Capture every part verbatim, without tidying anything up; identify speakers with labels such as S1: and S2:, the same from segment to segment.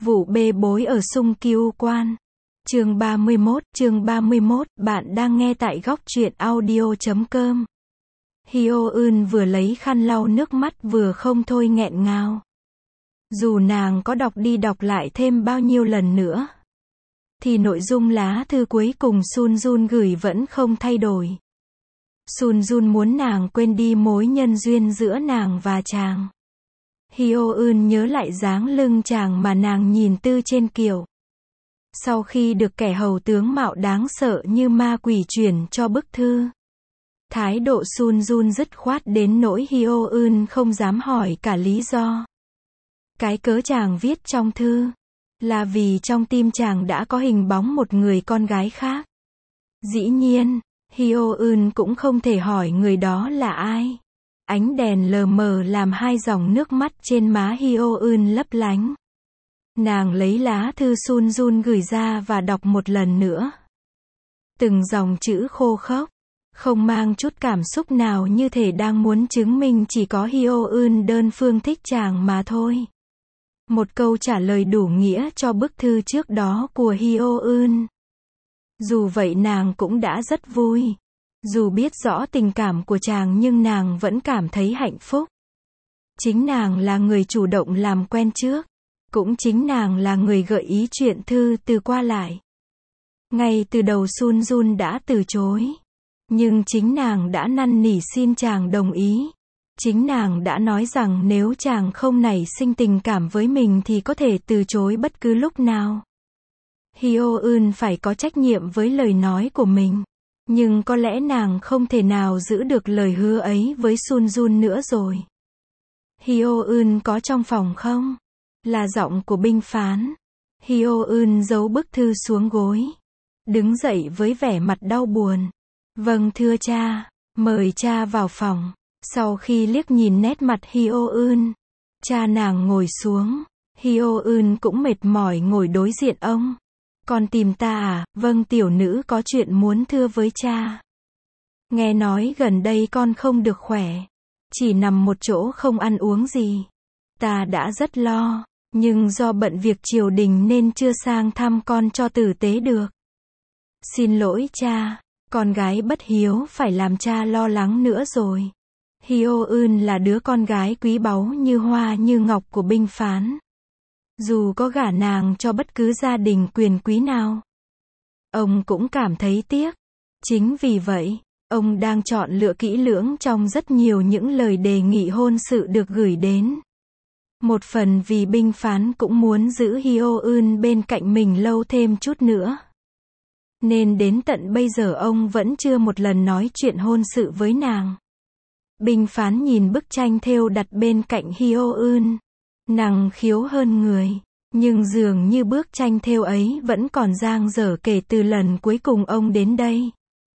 S1: Vụ bê bối ở Sung Kiêu Quan. Chương ba mươi mốt, chương ba mươi mốt, bạn đang nghe tại góc truyện audio chấm com. Hyo Eun vừa lấy khăn lau nước mắt vừa không thôi nghẹn ngào. Dù nàng có đọc đi đọc lại thêm bao nhiêu lần nữa, thì nội dung lá thư cuối cùng Sun Jun gửi vẫn không thay đổi. Sun Jun muốn nàng quên đi mối nhân duyên giữa nàng và chàng. Hyo Eun nhớ lại dáng lưng chàng mà nàng nhìn tư trên kiệu. Sau khi được kẻ hầu tướng mạo đáng sợ như ma quỷ chuyển cho bức thư, thái độ Sun Jun dứt khoát đến nỗi Hyo Eun không dám hỏi cả lý do. Cái cớ chàng viết trong thư là vì trong tim chàng đã có hình bóng một người con gái khác. Dĩ nhiên, Hyo Eun cũng không thể hỏi người đó là ai. Ánh đèn lờ mờ làm hai dòng nước mắt trên má Hyo Eun lấp lánh. Nàng lấy lá thư Sun Jun gửi ra và đọc một lần nữa. Từng dòng chữ khô khốc, không mang chút cảm xúc nào, như thể đang muốn chứng minh chỉ có Hyo Eun đơn phương thích chàng mà thôi. Một câu trả lời đủ nghĩa cho bức thư trước đó của Hyo Eun. Dù vậy nàng cũng đã rất vui. Dù biết rõ tình cảm của chàng nhưng nàng vẫn cảm thấy hạnh phúc. Chính nàng là người chủ động làm quen trước. Cũng chính nàng là người gợi ý chuyện thư từ qua lại. Ngay từ đầu Sun Jun đã từ chối. Nhưng chính nàng đã năn nỉ xin chàng đồng ý. Chính nàng đã nói rằng nếu chàng không nảy sinh tình cảm với mình thì có thể từ chối bất cứ lúc nào. Hyo Eun phải có trách nhiệm với lời nói của mình. Nhưng có lẽ nàng không thể nào giữ được lời hứa ấy với Sun Jun nữa rồi. Hyo Eun có trong phòng không? Là giọng của binh phán. Hyo Eun giấu bức thư xuống gối. Đứng dậy với vẻ mặt đau buồn. Vâng thưa cha, mời cha vào phòng. Sau khi liếc nhìn nét mặt Hyo Eun, cha nàng ngồi xuống. Hyo Eun cũng mệt mỏi ngồi đối diện ông. Con tìm ta à? Vâng, tiểu nữ có chuyện muốn thưa với cha. Nghe nói gần đây con không được khỏe. Chỉ nằm một chỗ không ăn uống gì. Ta đã rất lo, nhưng do bận việc triều đình nên chưa sang thăm con cho tử tế được. Xin lỗi cha, con gái bất hiếu phải làm cha lo lắng nữa rồi. Hyo Eun là đứa con gái quý báu như hoa như ngọc của binh phán. Dù có gả nàng cho bất cứ gia đình quyền quý nào, ông cũng cảm thấy tiếc. Chính vì vậy, ông đang chọn lựa kỹ lưỡng trong rất nhiều những lời đề nghị hôn sự được gửi đến. Một phần vì binh phán cũng muốn giữ Hyo Eun bên cạnh mình lâu thêm chút nữa. Nên đến tận bây giờ ông vẫn chưa một lần nói chuyện hôn sự với nàng. Binh phán nhìn bức tranh thêu đặt bên cạnh Hyo Eun. Năng khiếu hơn người, nhưng dường như bức tranh thêu ấy vẫn còn dang dở kể từ lần cuối cùng ông đến đây.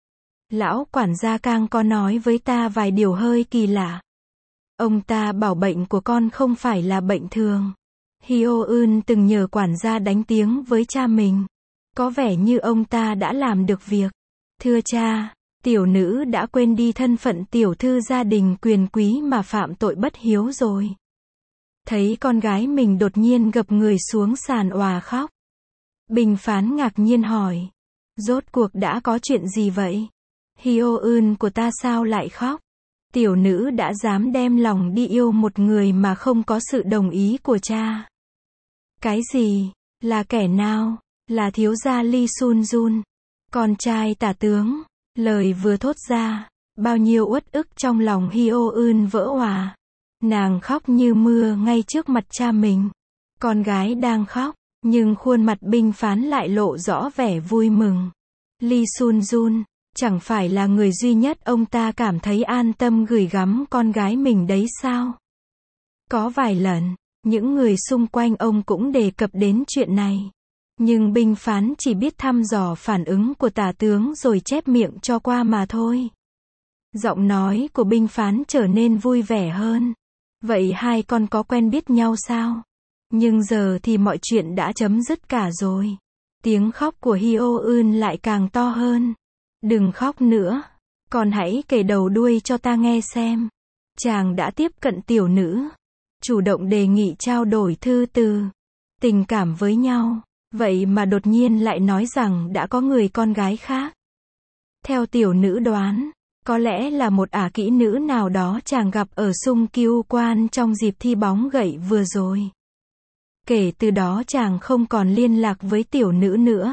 S1: Lão quản gia Kang có nói với ta vài điều hơi kỳ lạ. Ông ta bảo bệnh của con không phải là bệnh thường. Hyo Eun từng nhờ quản gia đánh tiếng với cha mình. Có vẻ như ông ta đã làm được việc. Thưa cha, tiểu nữ đã quên đi thân phận tiểu thư gia đình quyền quý mà phạm tội bất hiếu rồi. Thấy con gái mình đột nhiên gập người xuống sàn òa khóc. Binh phán ngạc nhiên hỏi. Rốt cuộc đã có chuyện gì vậy? Hyo Eun của ta sao lại khóc? Tiểu nữ đã dám đem lòng đi yêu một người mà không có sự đồng ý của cha. Cái gì? Là kẻ nào? Là thiếu gia Lee Sun Jun, con trai tả tướng. Lời vừa thốt ra, bao nhiêu uất ức trong lòng Hyo Eun vỡ òa. Nàng khóc như mưa ngay trước mặt cha mình. Con gái đang khóc, nhưng khuôn mặt binh phán lại lộ rõ vẻ vui mừng. Lee Sun Jun, chẳng phải là người duy nhất ông ta cảm thấy an tâm gửi gắm con gái mình đấy sao? Có vài lần, những người xung quanh ông cũng đề cập đến chuyện này. Nhưng binh phán chỉ biết thăm dò phản ứng của tả tướng rồi chép miệng cho qua mà thôi. Giọng nói của binh phán trở nên vui vẻ hơn. Vậy hai con có quen biết nhau sao? Nhưng giờ thì mọi chuyện đã chấm dứt cả rồi. Tiếng khóc của Hyo Eun lại càng to hơn. Đừng khóc nữa. Con hãy kể đầu đuôi cho ta nghe xem. Chàng đã tiếp cận tiểu nữ. Chủ động đề nghị trao đổi thư từ. tình cảm với nhau, vậy mà đột nhiên lại nói rằng đã có người con gái khác. Theo tiểu nữ đoán, có lẽ là một ả kỹ nữ nào đó chàng gặp ở Sung Kiêu Quan trong dịp thi bóng gậy vừa rồi. Kể từ đó chàng không còn liên lạc với tiểu nữ nữa.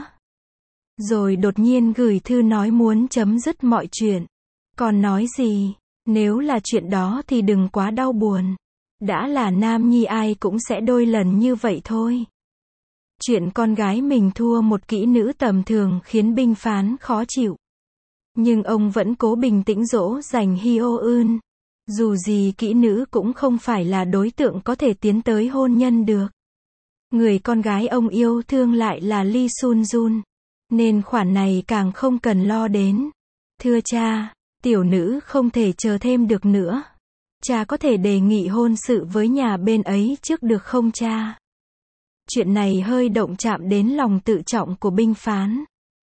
S1: Rồi đột nhiên gửi thư nói muốn chấm dứt mọi chuyện. Còn nói gì, nếu là chuyện đó thì đừng quá đau buồn. Đã là nam nhi ai cũng sẽ đôi lần như vậy thôi. Chuyện con gái mình thua một kỹ nữ tầm thường khiến binh phán khó chịu. Nhưng ông vẫn cố bình tĩnh dỗ dành Hyo Eun. Dù gì kỹ nữ cũng không phải là đối tượng có thể tiến tới hôn nhân được. Người con gái ông yêu thương lại là Lee Sun Jun. Nên khoản này càng không cần lo đến. Thưa cha, tiểu nữ không thể chờ thêm được nữa. Cha có thể đề nghị hôn sự với nhà bên ấy trước được không cha? Chuyện này hơi động chạm đến lòng tự trọng của binh phán.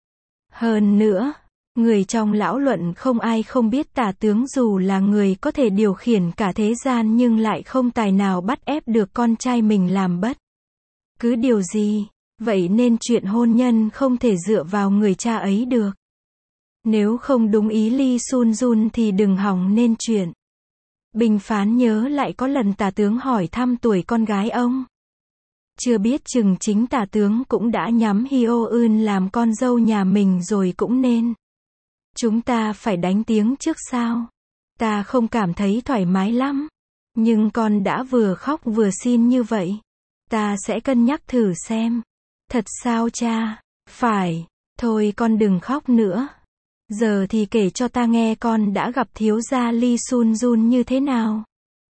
S1: Hơn nữa, người trong lão luận không ai không biết tả tướng dù là người có thể điều khiển cả thế gian nhưng lại không tài nào bắt ép được con trai mình làm bất cứ điều gì. Vậy nên chuyện hôn nhân không thể dựa vào người cha ấy được. Nếu không đúng ý Lee Sun Jun thì đừng hỏng nên chuyện. Binh phán nhớ lại có lần tả tướng hỏi thăm tuổi con gái ông. Chưa biết chừng chính tả tướng cũng đã nhắm Hyo Eun làm con dâu nhà mình rồi cũng nên. Chúng ta phải đánh tiếng trước sao? Ta không cảm thấy thoải mái lắm. Nhưng con đã vừa khóc vừa xin như vậy. Ta sẽ cân nhắc thử xem. Thật sao cha? Phải. Thôi con đừng khóc nữa. Giờ thì kể cho ta nghe con đã gặp thiếu gia Lee Sun Jun như thế nào.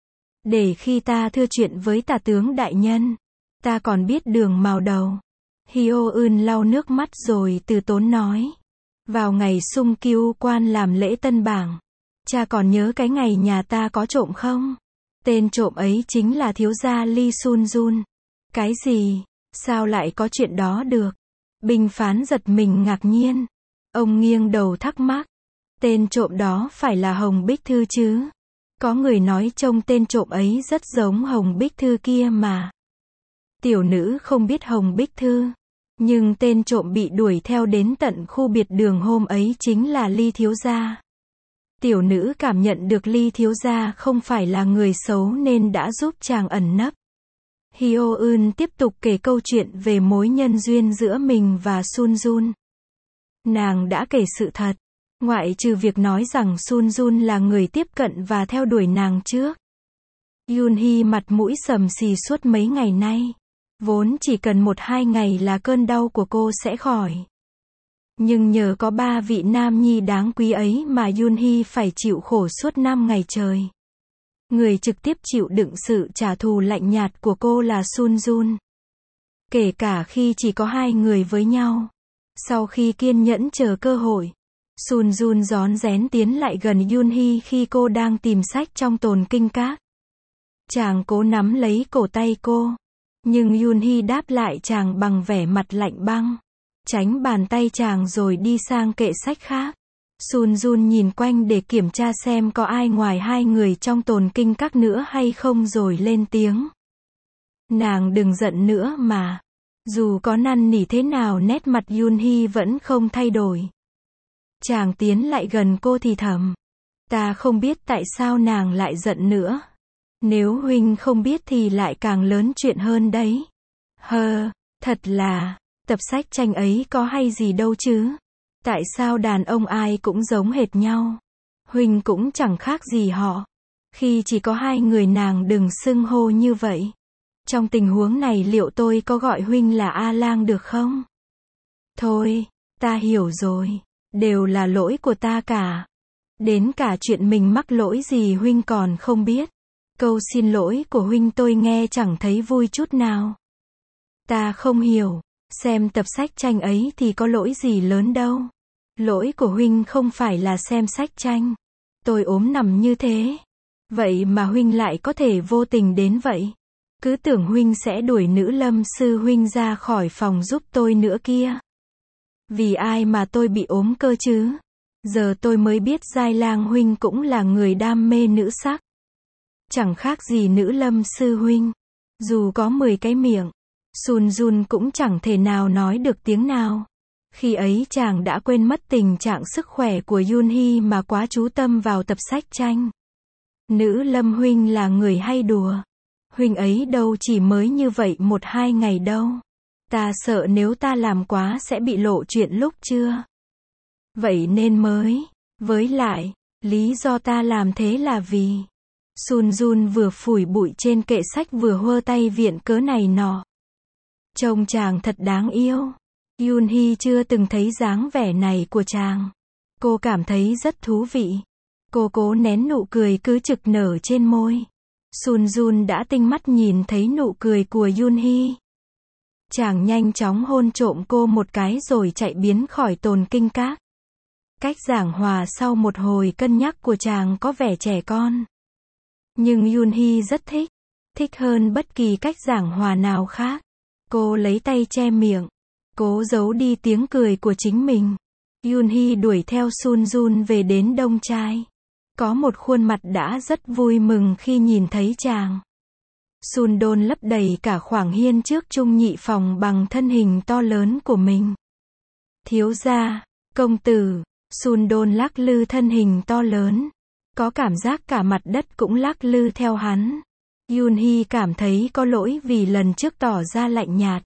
S1: Để khi ta thưa chuyện với tả tướng đại nhân, ta còn biết đường mào đầu. Hyo Eun lau nước mắt rồi từ tốn nói. Vào ngày Sung Kiêu Quan làm lễ tân bảng, cha còn nhớ cái ngày nhà ta có trộm không? Tên trộm ấy chính là thiếu gia Lee Sun Jun. Cái gì? Sao lại có chuyện đó được? Binh phán giật mình ngạc nhiên. Ông nghiêng đầu thắc mắc. Tên trộm đó phải là Hồng Bích Thư chứ? Có người nói trông tên trộm ấy rất giống Hồng Bích Thư kia mà. Tiểu nữ không biết Hồng Bích Thư. Nhưng tên trộm bị đuổi theo đến tận khu biệt đường hôm ấy chính là Ly thiếu gia. Tiểu nữ cảm nhận được Ly thiếu gia không phải là người xấu nên đã giúp chàng ẩn nấp. Hyo Eun tiếp tục kể câu chuyện về mối nhân duyên giữa mình và Sun Jun. Nàng đã kể sự thật, ngoại trừ việc nói rằng Sun Jun là người tiếp cận và theo đuổi nàng trước. Yoon Hee mặt mũi sầm xì suốt mấy ngày nay. Vốn chỉ cần một hai ngày là cơn đau của cô sẽ khỏi. Nhưng nhờ có ba vị nam nhi đáng quý ấy mà Yoon Hee phải chịu khổ suốt năm ngày trời. Người trực tiếp chịu đựng sự trả thù lạnh nhạt của cô là Sun Jun. Kể cả khi chỉ có hai người với nhau. Sau khi kiên nhẫn chờ cơ hội, Sun Jun rón rén tiến lại gần Yoon Hee khi cô đang tìm sách trong tồn kinh các. Chàng cố nắm lấy cổ tay cô. Nhưng Yoon Hee đáp lại chàng bằng vẻ mặt lạnh băng. Tránh bàn tay chàng rồi đi sang kệ sách khác. Sun Jun nhìn quanh để kiểm tra xem có ai ngoài hai người trong tồn kinh các nữa hay không rồi lên tiếng. Nàng đừng giận nữa mà. Dù có năn nỉ thế nào nét mặt Yoon Hee vẫn không thay đổi. Chàng tiến lại gần cô thì thầm. Ta không biết tại sao nàng lại giận nữa. Nếu huynh không biết thì lại càng lớn chuyện hơn đấy. Hơ, thật là, tập sách tranh ấy có hay gì đâu chứ. Tại sao đàn ông ai cũng giống hệt nhau? Huynh cũng chẳng khác gì họ. Khi chỉ có hai người nàng đừng xưng hô như vậy. Trong tình huống này liệu tôi có gọi huynh là A Lang được không? Thôi, ta hiểu rồi. Đều là lỗi của ta cả. Đến cả chuyện mình mắc lỗi gì huynh còn không biết. Câu xin lỗi của huynh tôi nghe chẳng thấy vui chút nào. Ta không hiểu. Xem tập sách tranh ấy thì có lỗi gì lớn đâu. Lỗi của huynh không phải là xem sách tranh. Tôi ốm nằm như thế. Vậy mà huynh lại có thể vô tình đến vậy. Cứ tưởng huynh sẽ đuổi nữ lâm sư huynh ra khỏi phòng giúp tôi nữa kia. Vì ai mà tôi bị ốm cơ chứ? Giờ tôi mới biết Giai Lang huynh cũng là người đam mê nữ sắc. Chẳng khác gì nữ lâm sư huynh. Dù có mười cái miệng, Sun Jun cũng chẳng thể nào nói được tiếng nào. Khi ấy chàng đã quên mất tình trạng sức khỏe của Yoon Hee mà quá chú tâm vào tập sách tranh. Nữ Lâm huynh là người hay đùa. Huynh ấy đâu chỉ mới như vậy một hai ngày đâu. Ta sợ nếu ta làm quá sẽ bị lộ chuyện lúc trưa. Vậy nên mới. Với lại, lý do ta làm thế là vì. Sun Jun vừa phủi bụi trên kệ sách vừa hơ tay viện cớ này nọ. Trông chàng thật đáng yêu. Yoon Hee chưa từng thấy dáng vẻ này của chàng. Cô cảm thấy rất thú vị. Cô cố nén nụ cười cứ trực nở trên môi. Sun Jun đã tinh mắt nhìn thấy nụ cười của Yoon Hee. Chàng nhanh chóng hôn trộm cô một cái rồi chạy biến khỏi tồn kinh các. Cách giảng hòa sau một hồi cân nhắc của chàng có vẻ trẻ con. Nhưng Yoon Hee rất thích. Thích hơn bất kỳ cách giảng hòa nào khác. Cô lấy tay che miệng. Cố giấu đi tiếng cười của chính mình. Yoon Hee đuổi theo Sun Jun về đến Đông Trai. Có một khuôn mặt đã rất vui mừng khi nhìn thấy chàng. Sun Đôn lấp đầy cả khoảng hiên trước trung nhị phòng bằng thân hình to lớn của mình. Thiếu gia, công tử, Sun Đôn lắc lư thân hình to lớn. Có cảm giác cả mặt đất cũng lắc lư theo hắn. Yoon Hee cảm thấy có lỗi vì lần trước tỏ ra lạnh nhạt.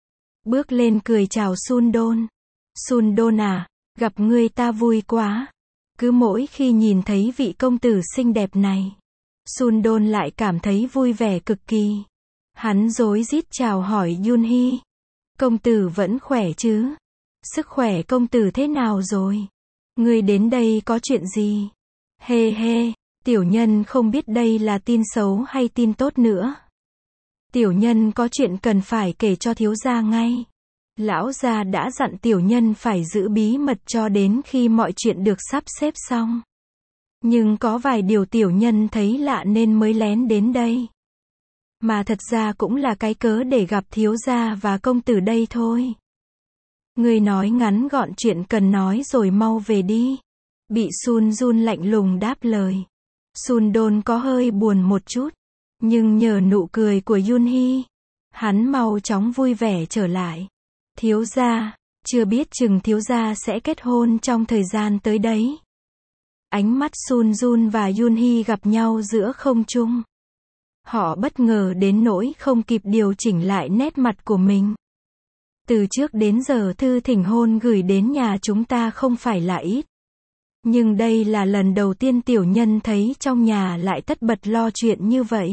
S1: Bước lên cười chào Sun Đôn. Sun Đôn à, gặp ngươi ta vui quá. Cứ mỗi khi nhìn thấy vị công tử xinh đẹp này, Sun Đôn lại cảm thấy vui vẻ cực kỳ. Hắn rối rít chào hỏi Yoon Hee. Công tử vẫn khỏe chứ? Sức khỏe công tử thế nào rồi? Ngươi đến đây có chuyện gì? Hê hê, tiểu nhân không biết đây là tin xấu hay tin tốt nữa. Tiểu nhân có chuyện cần phải kể cho thiếu gia ngay. Lão gia đã dặn tiểu nhân phải giữ bí mật cho đến khi mọi chuyện được sắp xếp xong. Nhưng có vài điều tiểu nhân thấy lạ nên mới lén đến đây. Mà thật ra cũng là cái cớ để gặp thiếu gia và công tử đây thôi. Người nói ngắn gọn chuyện cần nói rồi mau về đi. Bị Sun Jun lạnh lùng đáp lời. Sun Đôn có hơi buồn một chút. Nhưng nhờ nụ cười của Yoon Hee, hắn mau chóng vui vẻ trở lại. Thiếu gia, chưa biết chừng thiếu gia sẽ kết hôn trong thời gian tới đấy. Ánh mắt Sun Jun và Yoon Hee gặp nhau giữa không trung. Họ bất ngờ đến nỗi không kịp điều chỉnh lại nét mặt của mình. Từ trước đến giờ thư thỉnh hôn gửi đến nhà chúng ta không phải là ít. Nhưng đây là lần đầu tiên tiểu nhân thấy trong nhà lại tất bật lo chuyện như vậy.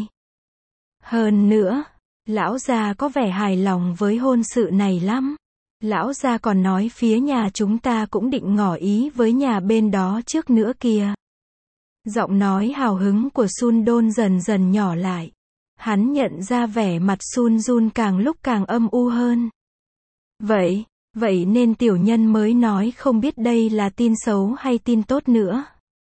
S1: Hơn nữa, lão gia có vẻ hài lòng với hôn sự này lắm. Lão gia còn nói phía nhà chúng ta cũng định ngỏ ý với nhà bên đó trước nữa kìa. Giọng nói hào hứng của Sun Đôn dần dần nhỏ lại. Hắn nhận ra vẻ mặt Sun Jun càng lúc càng âm u hơn. Vậy, vậy nên tiểu nhân mới nói không biết đây là tin xấu hay tin tốt nữa.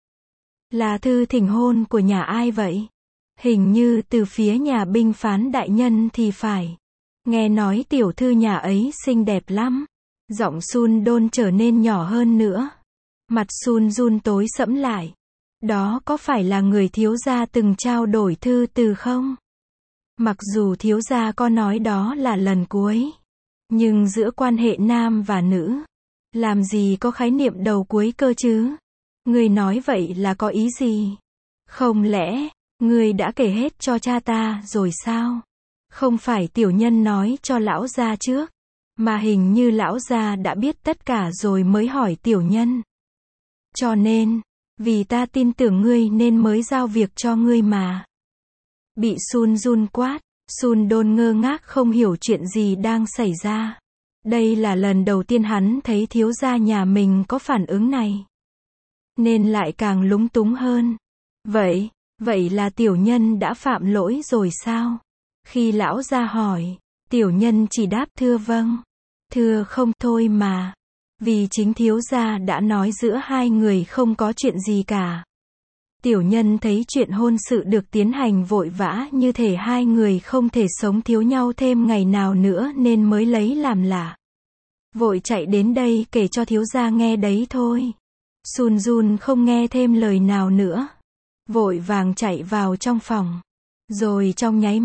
S1: Là thư thỉnh hôn của nhà ai vậy? Hình như từ phía nhà binh phán đại nhân thì phải. Nghe nói tiểu thư nhà ấy xinh đẹp lắm. Giọng Sun Đôn trở nên nhỏ hơn nữa. Mặt Sun Jun tối sẫm lại. Đó có phải là người thiếu gia từng trao đổi thư từ không? Mặc dù thiếu gia có nói đó là lần cuối. Nhưng giữa quan hệ nam và nữ, làm gì có khái niệm đầu cuối cơ chứ? Người nói vậy là có ý gì? Không lẽ, người đã kể hết cho cha ta rồi sao? Không phải tiểu nhân nói cho lão gia trước, mà hình như lão gia đã biết tất cả rồi mới hỏi tiểu nhân. Cho nên, vì ta tin tưởng ngươi nên mới giao việc cho ngươi mà. Bị Sun Jun quát, Sun Đôn ngơ ngác không hiểu chuyện gì đang xảy ra. Đây là lần đầu tiên hắn thấy thiếu gia nhà mình có phản ứng này. Nên lại càng lúng túng hơn. Vậy, vậy là tiểu nhân đã phạm lỗi rồi sao? Khi lão gia hỏi, tiểu nhân chỉ đáp thưa vâng. Thưa không thôi mà. Vì chính thiếu gia đã nói giữa hai người không có chuyện gì cả. Tiểu nhân thấy chuyện hôn sự được tiến hành vội vã như thể hai người không thể sống thiếu nhau thêm ngày nào nữa nên mới lấy làm lạ. Vội chạy đến đây kể cho thiếu gia nghe đấy thôi. Sun Jun không nghe thêm lời nào nữa. Vội vàng chạy vào trong phòng. Rồi trong nháy mắt,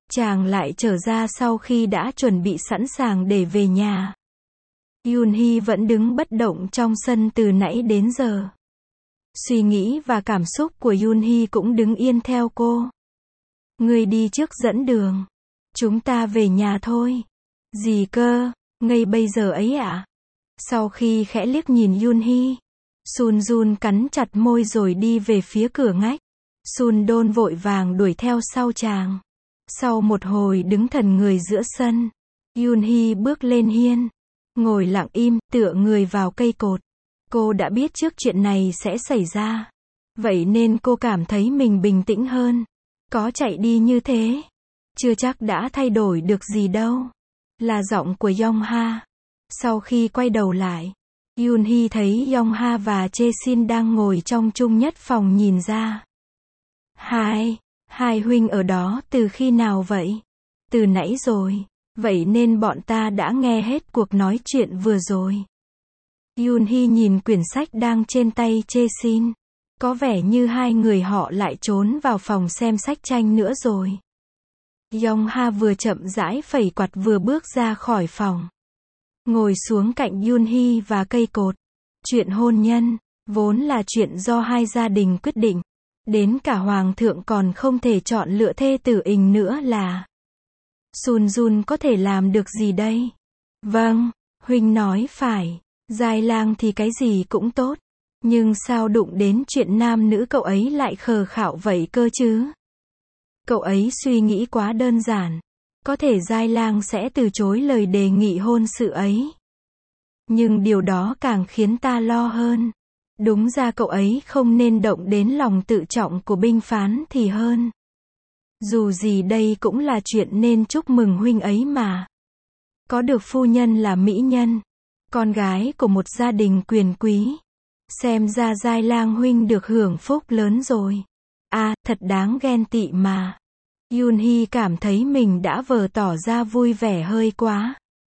S1: chàng lại trở ra sau khi đã chuẩn bị sẵn sàng để về nhà. Yoonhee vẫn đứng bất động trong sân từ nãy đến giờ. Suy nghĩ và cảm xúc của Yoonhee cũng đứng yên theo cô. Người đi trước dẫn đường. Chúng ta về nhà thôi. Gì cơ, ngay bây giờ ấy ạ? À? Sau khi khẽ liếc nhìn Yoonhee, Sun Jun cắn chặt môi rồi đi về phía cửa ngách. Sun Don vội vàng đuổi theo sau chàng. Sau một hồi đứng thần người giữa sân, Yoonhee bước lên hiên, ngồi lặng im, tựa người vào cây cột. Cô đã biết trước chuyện này sẽ xảy ra. Vậy nên cô cảm thấy mình bình tĩnh hơn. Có chạy đi như thế, chưa chắc đã thay đổi được gì đâu. Là giọng của Yongha. Sau khi quay đầu lại, Yoonhee thấy Yongha và Chae-sin đang ngồi trong chung nhất phòng nhìn ra. Hai, hai huynh ở đó từ khi nào vậy? Từ nãy rồi. Vậy nên bọn ta đã nghe hết cuộc nói chuyện vừa rồi. Yoonhee nhìn quyển sách đang trên tay Chae-sin. Có vẻ như hai người họ lại trốn vào phòng xem sách tranh nữa rồi. Yongha vừa chậm rãi phẩy quạt vừa bước ra khỏi phòng. Ngồi xuống cạnh Yoonhee và cây cột. Chuyện hôn nhân, vốn là chuyện do hai gia đình quyết định. Đến cả hoàng thượng còn không thể chọn lựa thê tử ình nữa là. Sun Jun có thể làm được gì đây? Vâng, huynh nói phải. Giai lang thì cái gì cũng tốt. Nhưng sao đụng đến chuyện nam nữ cậu ấy lại khờ khạo vậy cơ chứ? Cậu ấy suy nghĩ quá đơn giản. Có thể Giai lang sẽ từ chối lời đề nghị hôn sự ấy. Nhưng điều đó càng khiến ta lo hơn. Đúng ra cậu ấy không nên động đến lòng tự trọng của binh phán thì hơn. Dù gì đây cũng là chuyện nên chúc mừng huynh ấy mà. Có được phu nhân là mỹ nhân, con gái của một gia đình quyền quý. Xem ra Giai lang huynh được hưởng phúc lớn rồi. À, thật đáng ghen tị mà. Yoonhee cảm thấy mình đã vờ tỏ ra vui vẻ hơi quá.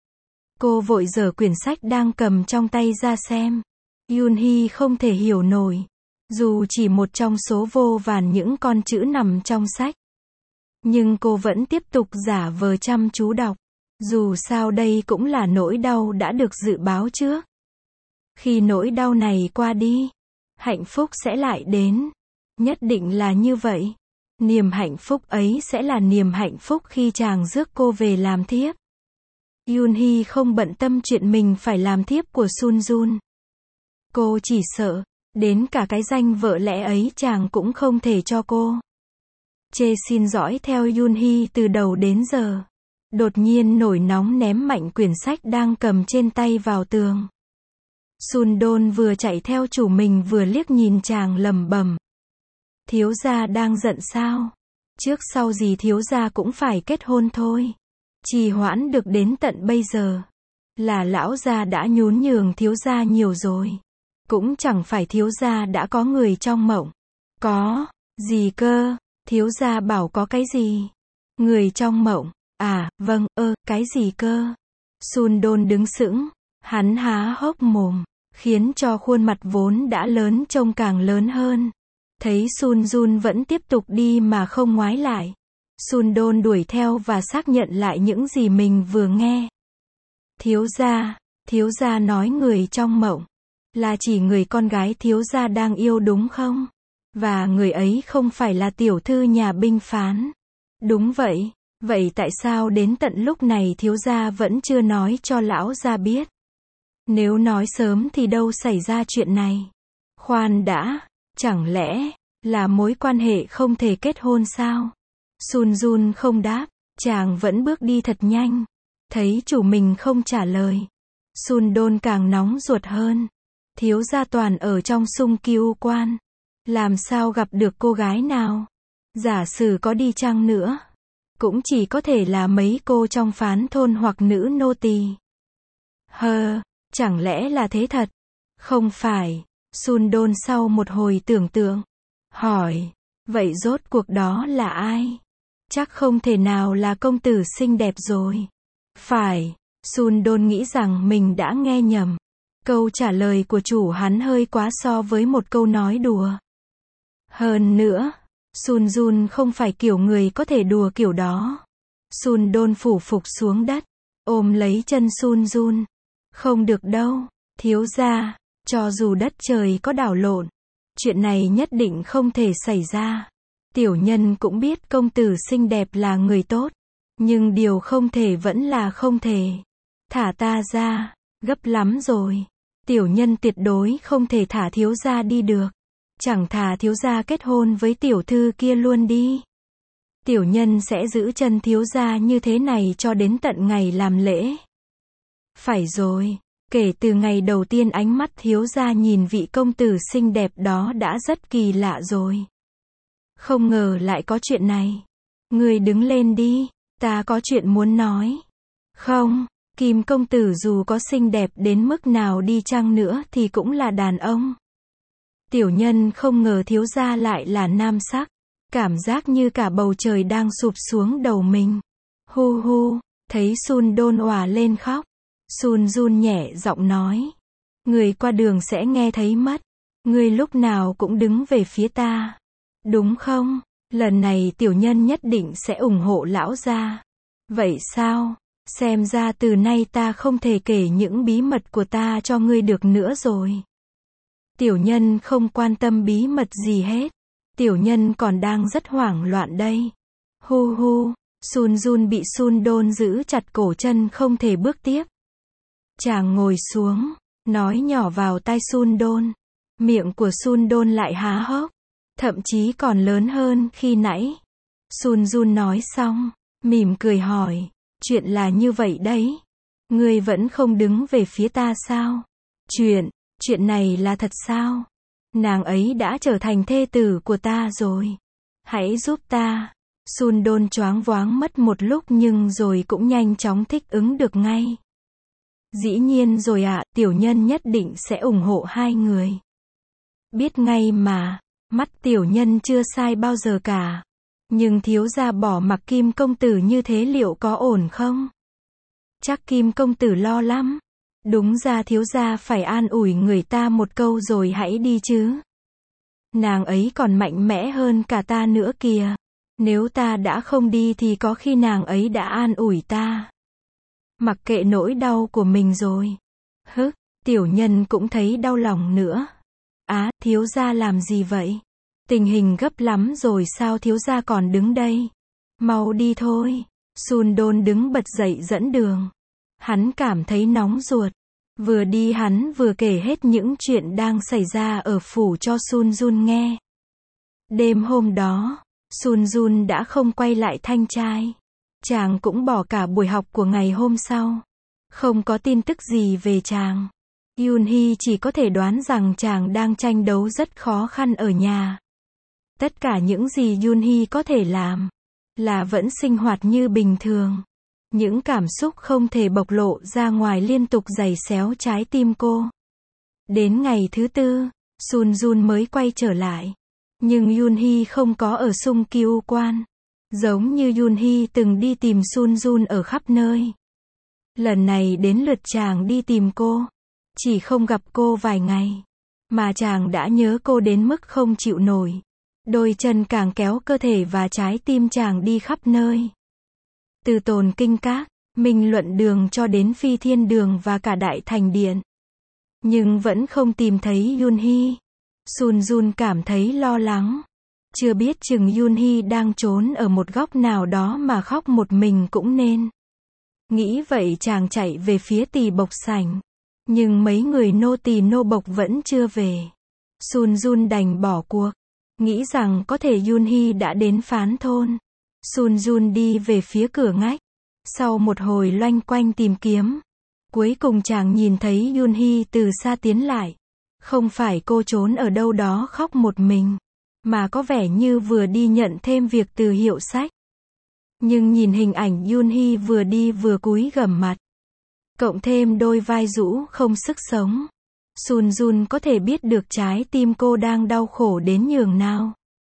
S1: Cô vội giở quyển sách đang cầm trong tay ra xem. Yoonhee không thể hiểu nổi. Dù chỉ một trong số vô vàn những con chữ nằm trong sách. Nhưng cô vẫn tiếp tục giả vờ chăm chú đọc. Dù sao đây cũng là nỗi đau đã được dự báo trước. Khi nỗi đau này qua đi, hạnh phúc sẽ lại đến. Nhất định là như vậy. Niềm hạnh phúc ấy sẽ là niềm hạnh phúc khi chàng rước cô về làm thiếp. Yoonhee không bận tâm chuyện mình phải làm thiếp của Sun Jun. Cô chỉ sợ, đến cả cái danh vợ lẽ ấy chàng cũng không thể cho cô. Chae-sin dõi theo Yoonhee từ đầu đến giờ. Đột nhiên nổi nóng ném mạnh quyển sách đang cầm trên tay vào tường. Sun Don vừa chạy theo chủ mình vừa liếc nhìn chàng lẩm bẩm. Thiếu gia đang giận sao? Trước sau gì thiếu gia cũng phải kết hôn thôi. Trì hoãn được đến tận bây giờ. Là lão gia đã nhún nhường thiếu gia nhiều rồi. Cũng chẳng phải thiếu gia đã có người trong mộng. Có, gì cơ? Thiếu gia bảo có cái gì? Người trong mộng. À, vâng, ơ, cái gì cơ? Sun Don đứng sững. Hắn há hốc mồm. Khiến cho khuôn mặt vốn đã lớn trông càng lớn hơn. Thấy Sun Jun vẫn tiếp tục đi mà không ngoái lại. Sun Don đuổi theo và xác nhận lại những gì mình vừa nghe. Thiếu gia, thiếu gia nói người trong mộng. Là chỉ người con gái thiếu gia đang yêu đúng không? Và người ấy không phải là tiểu thư nhà binh phán. Đúng vậy. Vậy tại sao đến tận lúc này thiếu gia vẫn chưa nói cho lão gia biết? Nếu nói sớm thì đâu xảy ra chuyện này. Khoan đã, chẳng lẽ là mối quan hệ không thể kết hôn sao? Sun Jun không đáp, chàng vẫn bước đi thật nhanh. Thấy chủ mình không trả lời, Sun Don càng nóng ruột hơn. Thiếu gia toàn ở trong Sung Kiêu quan, làm sao gặp được cô gái nào? Giả sử có đi chăng nữa, cũng chỉ có thể là mấy cô trong phán thôn hoặc nữ nô tỳ. Hơ, chẳng lẽ là thế thật? Không phải. Sun Don sau một hồi tưởng tượng, hỏi, vậy rốt cuộc đó là ai? Chắc không thể nào là công tử xinh đẹp rồi. Phải, Sun Don nghĩ rằng mình đã nghe nhầm. Câu trả lời của chủ hắn hơi quá so với một câu nói đùa. Hơn nữa, Sun Jun không phải kiểu người có thể đùa kiểu đó. Sun Đôn phủ phục xuống đất, ôm lấy chân Sun Jun. Không được đâu, thiếu gia, cho dù đất trời có đảo lộn, chuyện này nhất định không thể xảy ra. Tiểu nhân cũng biết công tử xinh đẹp là người tốt, nhưng điều không thể vẫn là không thể. Thả ta ra, gấp lắm rồi. Tiểu nhân tuyệt đối không thể thả thiếu gia đi được. Chẳng thà thiếu gia kết hôn với tiểu thư kia luôn đi. Tiểu nhân sẽ giữ chân thiếu gia như thế này cho đến tận ngày làm lễ. Phải rồi, kể từ ngày đầu tiên ánh mắt thiếu gia nhìn vị công tử xinh đẹp đó đã rất kỳ lạ rồi. Không ngờ lại có chuyện này. Người đứng lên đi, ta có chuyện muốn nói. Không, Kim công tử dù có xinh đẹp đến mức nào đi chăng nữa thì cũng là đàn ông. Tiểu nhân không ngờ thiếu gia lại là nam sắc. Cảm giác như cả bầu trời đang sụp xuống đầu mình. Hu hu, thấy Sun Đôn òa lên khóc. Sun Jun nhẹ giọng nói. Người qua đường sẽ nghe thấy mất. Người lúc nào cũng đứng về phía ta. Đúng không? Lần này tiểu nhân nhất định sẽ ủng hộ lão gia. Vậy sao? Xem ra từ nay ta không thể kể những bí mật của ta cho ngươi được nữa rồi. Tiểu nhân không quan tâm bí mật gì hết. Tiểu nhân còn đang rất hoảng loạn đây. Hu hu, Sun Jun bị Sun Đôn giữ chặt cổ chân không thể bước tiếp. Chàng ngồi xuống, nói nhỏ vào tai Sun Đôn. Miệng của Sun Đôn lại há hốc, thậm chí còn lớn hơn khi nãy. Sun Jun nói xong, mỉm cười hỏi, chuyện là như vậy đấy. Ngươi vẫn không đứng về phía ta sao? Chuyện, chuyện này là thật sao? Nàng ấy đã trở thành thê tử của ta rồi. Hãy giúp ta. Sun Đôn choáng váng mất một lúc nhưng rồi cũng nhanh chóng thích ứng được ngay. Dĩ nhiên rồi ạ, à, tiểu nhân nhất định sẽ ủng hộ hai người. Biết ngay mà, mắt tiểu nhân chưa sai bao giờ cả. Nhưng thiếu gia bỏ mặc Kim công tử như thế liệu có ổn không? Chắc Kim công tử lo lắm. Đúng ra thiếu gia phải an ủi người ta một câu rồi hãy đi chứ. Nàng ấy còn mạnh mẽ hơn cả ta nữa kìa. Nếu ta đã không đi thì có khi nàng ấy đã an ủi ta. Mặc kệ nỗi đau của mình rồi. Hứ, tiểu nhân cũng thấy đau lòng nữa. Á, thiếu gia làm gì vậy? Tình hình gấp lắm rồi sao thiếu gia còn đứng đây? Mau đi thôi. Sun Đôn đứng bật dậy dẫn đường. Hắn cảm thấy nóng ruột. Vừa đi hắn vừa kể hết những chuyện đang xảy ra ở phủ cho Sun Jun nghe. Đêm hôm đó, Sun Jun đã không quay lại Thanh Trai. Chàng cũng bỏ cả buổi học của ngày hôm sau. Không có tin tức gì về chàng. Yoon Hee chỉ có thể đoán rằng chàng đang tranh đấu rất khó khăn ở nhà. Tất cả những gì Yoon Hee có thể làm là vẫn sinh hoạt như bình thường. Những cảm xúc không thể bộc lộ ra ngoài liên tục giày xéo trái tim cô. Đến ngày thứ tư, Sun Jun mới quay trở lại. Nhưng Yoon Hee không có ở Sung Kyu Quan. Giống như Yoon Hee từng đi tìm Sun Jun ở khắp nơi. Lần này đến lượt chàng đi tìm cô. Chỉ không gặp cô vài ngày. Mà chàng đã nhớ cô đến mức không chịu nổi. Đôi chân càng kéo cơ thể và trái tim chàng đi khắp nơi. Từ Tồn Kinh Các, Minh Luận Đường cho đến Phi Thiên Đường và cả Đại Thành Điện. Nhưng vẫn không tìm thấy Yoon Hee. Sun Jun cảm thấy lo lắng. Chưa biết chừng Yoon Hee đang trốn ở một góc nào đó mà khóc một mình cũng nên. Nghĩ vậy chàng chạy về phía tỳ bộc sảnh. Nhưng mấy người nô tỳ nô bộc vẫn chưa về. Sun Jun đành bỏ cuộc. Nghĩ rằng có thể Yoon Hee đã đến Phán Thôn. Sun Jun đi về phía cửa ngách. Sau một hồi loanh quanh tìm kiếm, cuối cùng chàng nhìn thấy Yoon Hee từ xa tiến lại. Không phải cô trốn ở đâu đó khóc một mình, mà có vẻ như vừa đi nhận thêm việc từ hiệu sách. Nhưng nhìn hình ảnh Yoon Hee vừa đi vừa cúi gằm mặt, cộng thêm đôi vai rũ không sức sống, Sun Jun có thể biết được trái tim cô đang đau khổ đến nhường nào.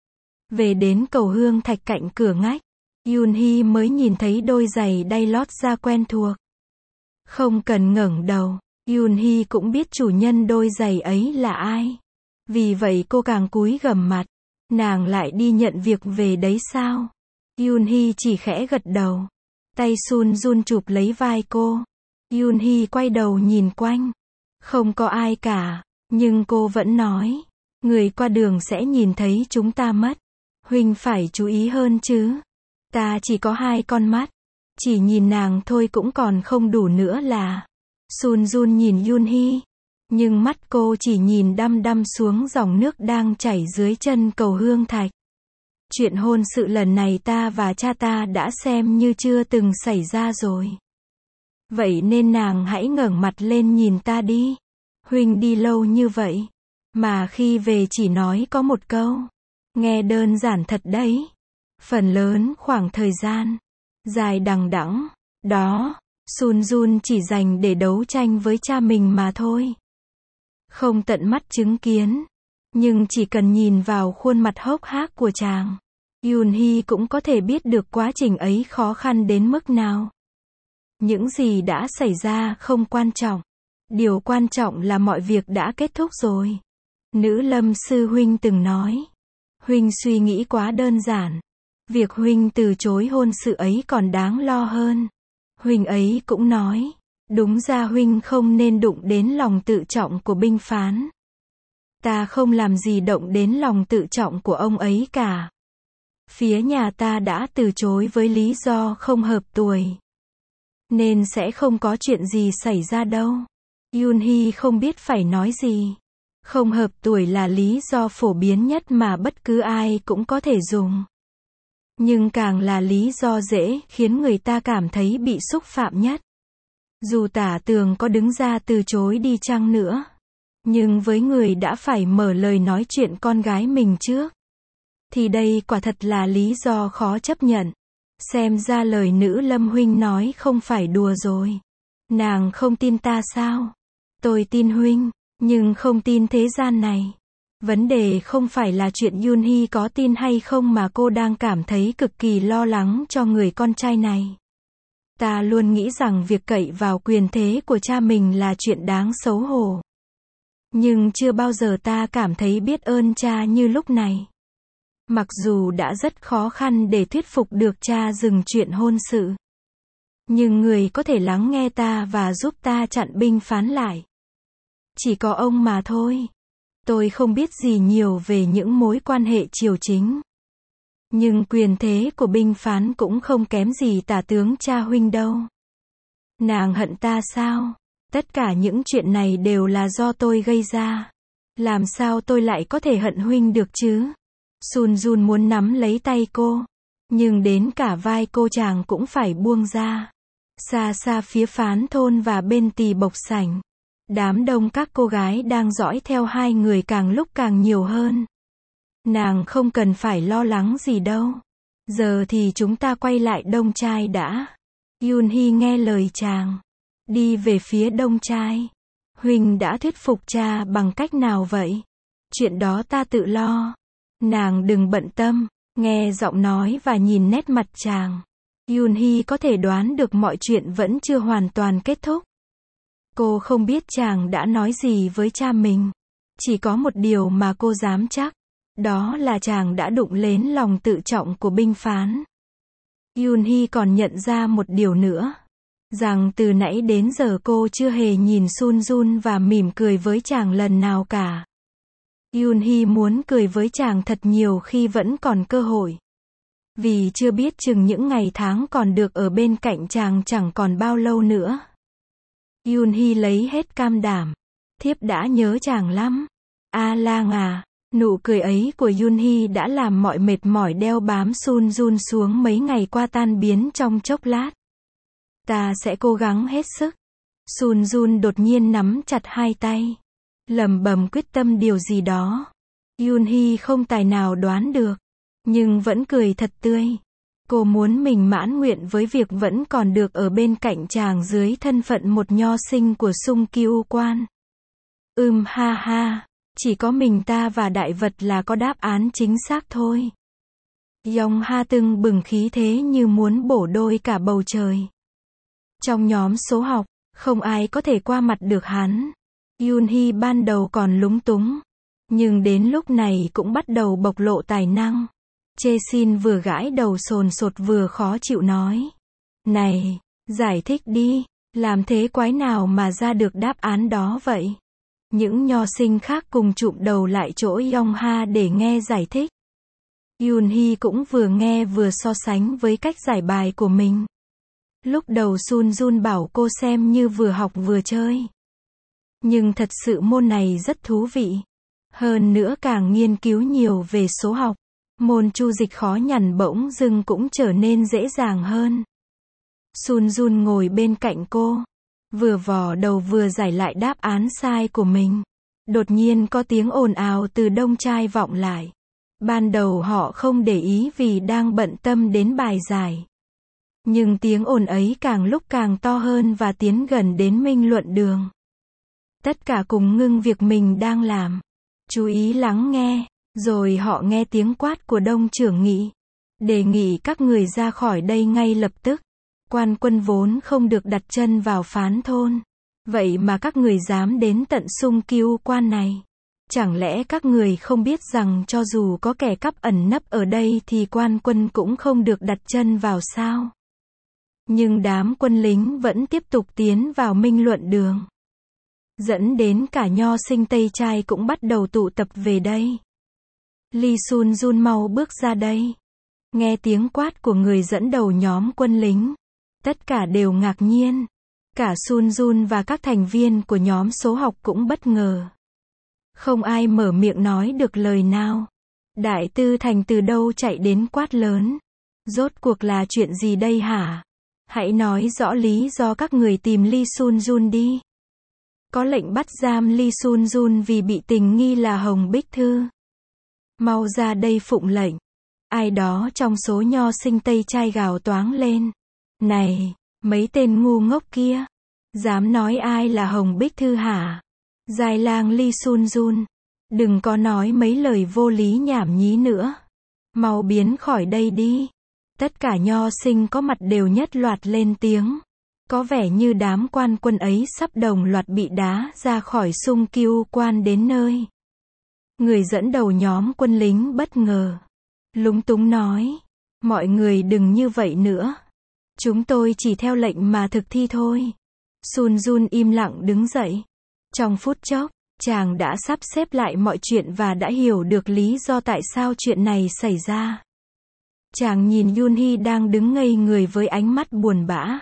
S1: Về đến cầu hương thạch cạnh cửa ngách, Yoon Hee mới nhìn thấy đôi giày đay lót da quen thuộc. Không cần ngẩng đầu, Yoon Hee cũng biết chủ nhân đôi giày ấy là ai. Vì vậy cô càng cúi gằm mặt. Nàng lại đi nhận việc về đấy sao? Yoon Hee chỉ khẽ gật đầu. Tay Sun Jun chụp lấy vai cô. Yoon Hee quay đầu nhìn quanh. Không có ai cả. Nhưng cô vẫn nói. Người qua đường sẽ nhìn thấy chúng ta mất. Huynh phải chú ý hơn chứ. Ta chỉ có hai con mắt. Chỉ nhìn nàng thôi cũng còn không đủ nữa là. Sun Jun nhìn Yoon Hee. Nhưng mắt cô chỉ nhìn đăm đăm xuống dòng nước đang chảy dưới chân cầu Hương Thạch. Chuyện hôn sự lần này ta và cha ta đã xem như chưa từng xảy ra rồi. Vậy nên nàng hãy ngẩng mặt lên nhìn ta đi. Huynh đi lâu như vậy. Mà khi về chỉ nói có một câu. Nghe đơn giản thật đấy. Phần lớn khoảng thời gian. Dài đằng đẵng. Đó. Sun Jun chỉ dành để đấu tranh với cha mình mà thôi. Không tận mắt chứng kiến. Nhưng chỉ cần nhìn vào khuôn mặt hốc hác của chàng. Yoon Hee cũng có thể biết được quá trình ấy khó khăn đến mức nào. Những gì đã xảy ra không quan trọng. Điều quan trọng là mọi việc đã kết thúc rồi. Nữ Lâm sư huynh từng nói. Huynh suy nghĩ quá đơn giản. Việc huynh từ chối hôn sự ấy còn đáng lo hơn. Huynh ấy cũng nói. Đúng ra huynh không nên đụng đến lòng tự trọng của binh phán. Ta không làm gì động đến lòng tự trọng của ông ấy cả. Phía nhà ta đã từ chối với lý do không hợp tuổi. Nên sẽ không có chuyện gì xảy ra đâu. Yoon Hee không biết phải nói gì. Không hợp tuổi là lý do phổ biến nhất mà bất cứ ai cũng có thể dùng. Nhưng càng là lý do dễ khiến người ta cảm thấy bị xúc phạm nhất. Dù Tả Tường có đứng ra từ chối đi chăng nữa. Nhưng với người đã phải mở lời nói chuyện con gái mình trước. Thì đây quả thật là lý do khó chấp nhận. Xem ra lời nữ Lâm huynh nói không phải đùa rồi. Nàng không tin ta sao? Tôi tin huynh, nhưng không tin thế gian này. Vấn đề không phải là chuyện Yoon Hee có tin hay không mà cô đang cảm thấy cực kỳ lo lắng cho người con trai này. Ta luôn nghĩ rằng việc cậy vào quyền thế của cha mình là chuyện đáng xấu hổ. Nhưng chưa bao giờ ta cảm thấy biết ơn cha như lúc này. Mặc dù đã rất khó khăn để thuyết phục được cha dừng chuyện hôn sự. Nhưng người có thể lắng nghe ta và giúp ta chặn binh phán lại. Chỉ có ông mà thôi. Tôi không biết gì nhiều về những mối quan hệ triều chính. Nhưng quyền thế của binh phán cũng không kém gì Tả tướng cha huynh đâu. Nàng hận ta sao? Tất cả những chuyện này đều là do tôi gây ra. Làm sao tôi lại có thể hận huynh được chứ? Sun Jun muốn nắm lấy tay cô. Nhưng đến cả vai cô chàng cũng phải buông ra. Xa xa phía phán thôn và bên tỳ bộc sảnh. Đám đông các cô gái đang dõi theo hai người càng lúc càng nhiều hơn. Nàng không cần phải lo lắng gì đâu. Giờ thì chúng ta quay lại Đông Trai đã. Yoon Hee nghe lời chàng. Đi về phía Đông Trai. Huynh đã thuyết phục cha bằng cách nào vậy? Chuyện đó ta tự lo. Nàng đừng bận tâm. Nghe giọng nói và nhìn nét mặt chàng. Yoon Hee có thể đoán được mọi chuyện vẫn chưa hoàn toàn kết thúc. Cô không biết chàng đã nói gì với cha mình. Chỉ có một điều mà cô dám chắc. Đó là chàng đã đụng đến lòng tự trọng của binh phán. Yoon Hee còn nhận ra một điều nữa. Rằng từ nãy đến giờ cô chưa hề nhìn Sun Jun và mỉm cười với chàng lần nào cả. Yoon Hee muốn cười với chàng thật nhiều khi vẫn còn cơ hội. Vì chưa biết chừng những ngày tháng còn được ở bên cạnh chàng chẳng còn bao lâu nữa. Yoon Hee lấy hết cam đảm. Thiếp đã nhớ chàng lắm. A Lang à. Nụ cười ấy của Yoon Hee đã làm mọi mệt mỏi đeo bám Sun Jun xuống mấy ngày qua tan biến trong chốc lát. Ta sẽ cố gắng hết sức. Sun Jun đột nhiên nắm chặt hai tay. Lẩm bẩm quyết tâm điều gì đó. Yoon Hee không tài nào đoán được. Nhưng vẫn cười thật tươi. Cô muốn mình mãn nguyện với việc vẫn còn được ở bên cạnh chàng dưới thân phận một nho sinh của Sung Kyu Quan. Ừm ha ha. Chỉ có mình ta và đại vật là có đáp án chính xác thôi. Yong Ha tưng bừng khí thế như muốn bổ đôi cả bầu trời. Trong nhóm số học, không ai có thể qua mặt được hắn. Yoon Hee ban đầu còn lúng túng. Nhưng đến lúc này cũng bắt đầu bộc lộ tài năng. Chê Sin vừa gãi đầu sồn sột vừa khó chịu nói. Này, giải thích đi, làm thế quái nào mà ra được đáp án đó vậy? Những nho sinh khác cùng chụm đầu lại chỗ Yongha để nghe giải thích. Yoonhee cũng vừa nghe vừa so sánh với cách giải bài của mình. Lúc đầu Sunjun bảo cô xem như vừa học vừa chơi. Nhưng thật sự môn này rất thú vị. Hơn nữa càng nghiên cứu nhiều về số học, môn chu dịch khó nhằn bỗng dưng cũng trở nên dễ dàng hơn. Sunjun ngồi bên cạnh cô, vừa vò đầu vừa giải lại đáp án sai của mình. Đột nhiên có tiếng ồn ào từ đông trai vọng lại. Ban đầu họ không để ý vì đang bận tâm đến bài giải. Nhưng tiếng ồn ấy càng lúc càng to hơn và tiến gần đến minh luận đường. Tất cả cùng ngưng việc mình đang làm, chú ý lắng nghe, rồi họ nghe tiếng quát của Đông trưởng nghị. Đề nghị các người ra khỏi đây ngay lập tức. Quan quân vốn không được đặt chân vào phán thôn. Vậy mà các người dám đến tận Sung Kiu quan này. Chẳng lẽ các người không biết rằng cho dù có kẻ cắp ẩn nấp ở đây thì quan quân cũng không được đặt chân vào sao? Nhưng đám quân lính vẫn tiếp tục tiến vào minh luận đường. Dẫn đến cả nho sinh Tây Trai cũng bắt đầu tụ tập về đây. Lee Sunjun mau bước ra đây. Nghe tiếng quát của người dẫn đầu nhóm quân lính. Tất cả đều ngạc nhiên. Cả Sunjun và các thành viên của nhóm số học cũng bất ngờ. Không ai mở miệng nói được lời nào. Đại tư thành từ đâu chạy đến quát lớn. Rốt cuộc là chuyện gì đây hả? Hãy nói rõ lý do các người tìm Lee Sunjun đi. Có lệnh bắt giam Lee Sunjun vì bị tình nghi là Hồng Bích Thư. Mau ra đây phụng lệnh. Ai đó trong số nho sinh Tây Trai gào toáng lên. Này, mấy tên ngu ngốc kia. Dám nói ai là Hồng Bích Thư hả? Giai lang Lee Sunjun. Đừng có nói mấy lời vô lý nhảm nhí nữa. Mau biến khỏi đây đi. Tất cả nho sinh có mặt đều nhất loạt lên tiếng. Có vẻ như đám quan quân ấy sắp đồng loạt bị đá ra khỏi Sung Kiu quan đến nơi. Người dẫn đầu nhóm quân lính bất ngờ. Lúng túng nói. Mọi người đừng như vậy nữa. Chúng tôi chỉ theo lệnh mà thực thi thôi. Sunjun im lặng đứng dậy. Trong phút chốc, chàng đã sắp xếp lại mọi chuyện và đã hiểu được lý do tại sao chuyện này xảy ra. Chàng nhìn Yoonhee đang đứng ngây người với ánh mắt buồn bã.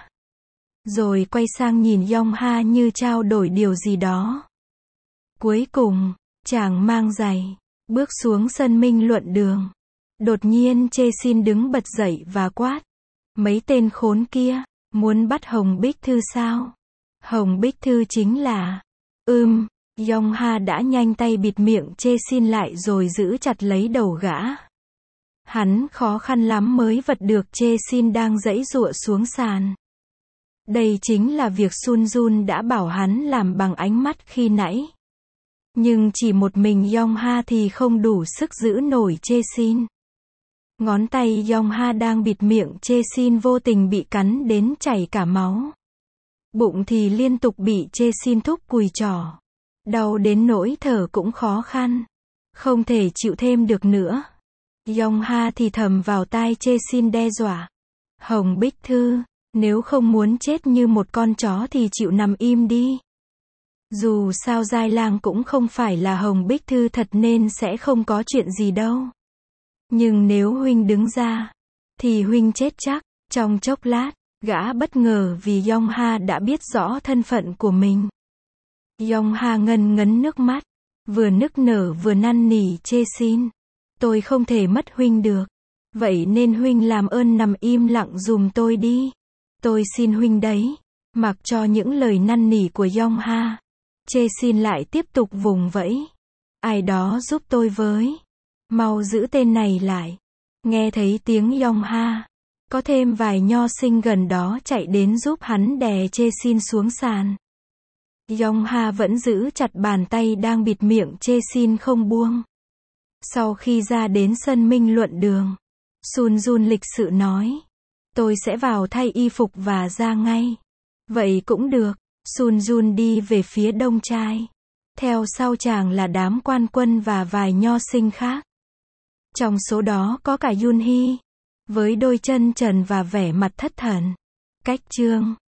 S1: Rồi quay sang nhìn Yongha như trao đổi điều gì đó. Cuối cùng, chàng mang giày, bước xuống sân minh luận đường. Đột nhiên Chae-sin đứng bật dậy và quát. Mấy tên khốn kia, muốn bắt Hồng Bích Thư sao? Hồng Bích Thư chính là... Ừm, Yongha đã nhanh tay bịt miệng Chae-sin lại rồi giữ chặt lấy đầu gã. Hắn khó khăn lắm mới vật được Chae-sin đang giãy giụa xuống sàn. Đây chính là việc Sunjun đã bảo hắn làm bằng ánh mắt khi nãy. Nhưng chỉ một mình Yongha thì không đủ sức giữ nổi Chae-sin. Ngón tay Yongha đang bịt miệng Chae-sin vô tình bị cắn đến chảy cả máu. Bụng thì liên tục bị Chae-sin thúc cùi trỏ. Đau đến nỗi thở cũng khó khăn. Không thể chịu thêm được nữa. Yongha thì thầm vào tai Chae-sin đe dọa. Hồng Bích Thư, nếu không muốn chết như một con chó thì chịu nằm im đi. Dù sao Giai lang cũng không phải là Hồng Bích Thư thật nên sẽ không có chuyện gì đâu. Nhưng nếu huynh đứng ra, thì huynh chết chắc. Trong chốc lát, gã bất ngờ vì Yongha đã biết rõ thân phận của mình. Yongha ngân ngấn nước mắt, vừa nức nở vừa năn nỉ Chae-sin. Tôi không thể mất huynh được. Vậy nên huynh làm ơn nằm im lặng giùm tôi đi. Tôi xin huynh đấy. Mặc cho những lời năn nỉ của Yongha, Chae-sin lại tiếp tục vùng vẫy. Ai đó giúp tôi với. Mau giữ tên này lại. Nghe thấy tiếng Yongha, có thêm vài nho sinh gần đó chạy đến giúp hắn đè Chae-sin xuống sàn. Yongha vẫn giữ chặt bàn tay đang bịt miệng Chae-sin không buông. Sau khi ra đến sân minh luận đường, Sunjun lịch sự nói. Tôi sẽ vào thay y phục và ra ngay. Vậy cũng được. Sunjun đi về phía đông trai. Theo sau chàng là đám quan quân và vài nho sinh khác. Trong số đó có cả Yoonhee, với đôi chân trần và vẻ mặt thất thần. Cách chương